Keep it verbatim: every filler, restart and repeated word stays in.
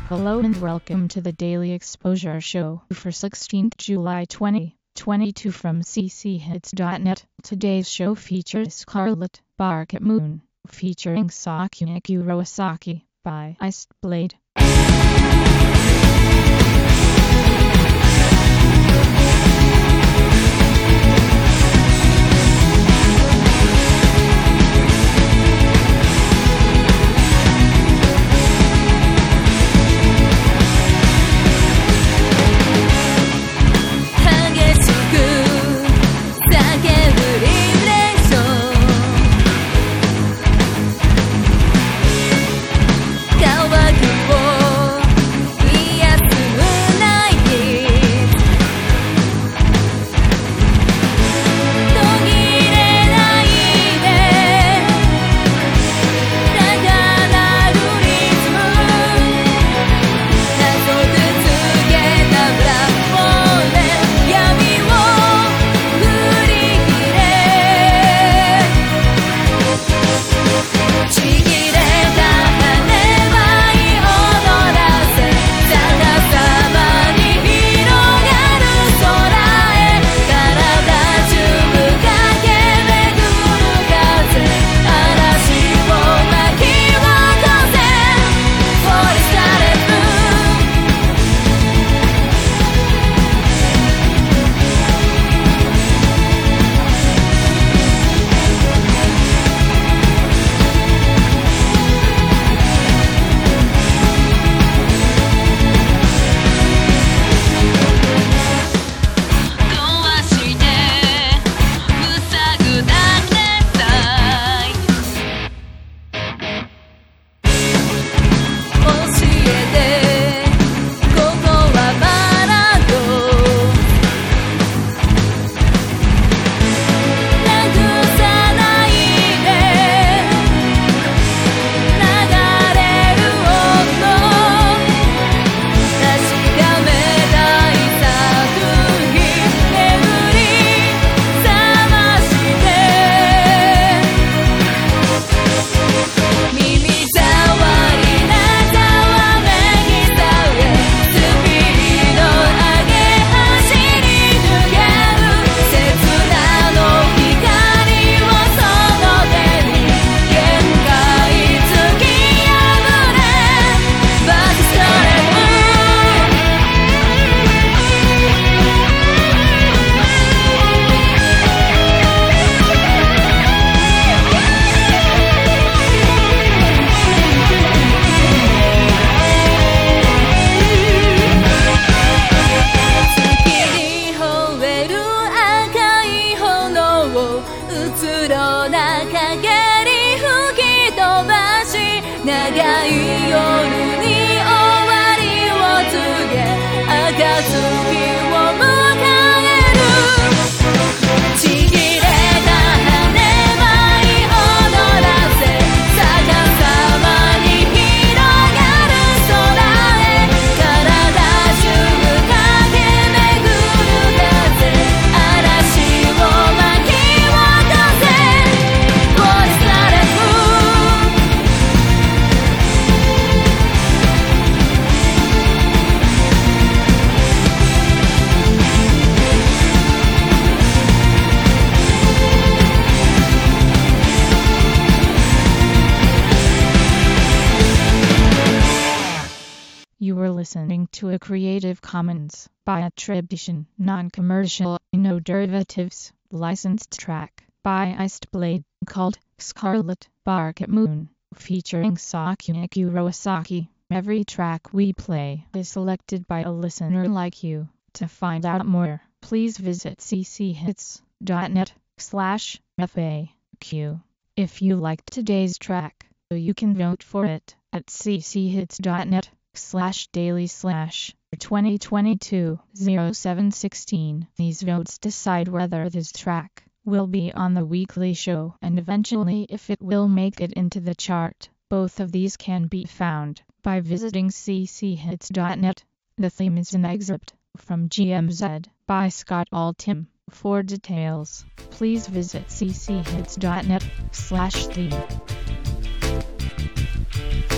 Hello and welcome to the Daily Exposure Show for sixteenth July twenty twenty-two from c c hits dot net. Today's show features Scarlet Barket Moon, featuring Sakuya Kurosaki, by Iced Blade. You were listening to a Creative Commons by attribution, non-commercial, no derivatives, licensed track by Iced Blade called Scarlet Barket Moon, featuring Sakuya Kurosaki. Every track we play is selected by a listener like you. To find out more, please visit c c hits dot net slash F A Q. If you liked today's track, you can vote for it at c c hits dot net slash daily slash twenty twenty-two oh seven sixteen. These votes decide whether this track will be on the weekly show and eventually if it will make it into the chart. Both of these can be found by visiting c c hits dot net. The theme is an excerpt from G M Z by Scott Altham. For details, please visit c c hits dot net slash theme.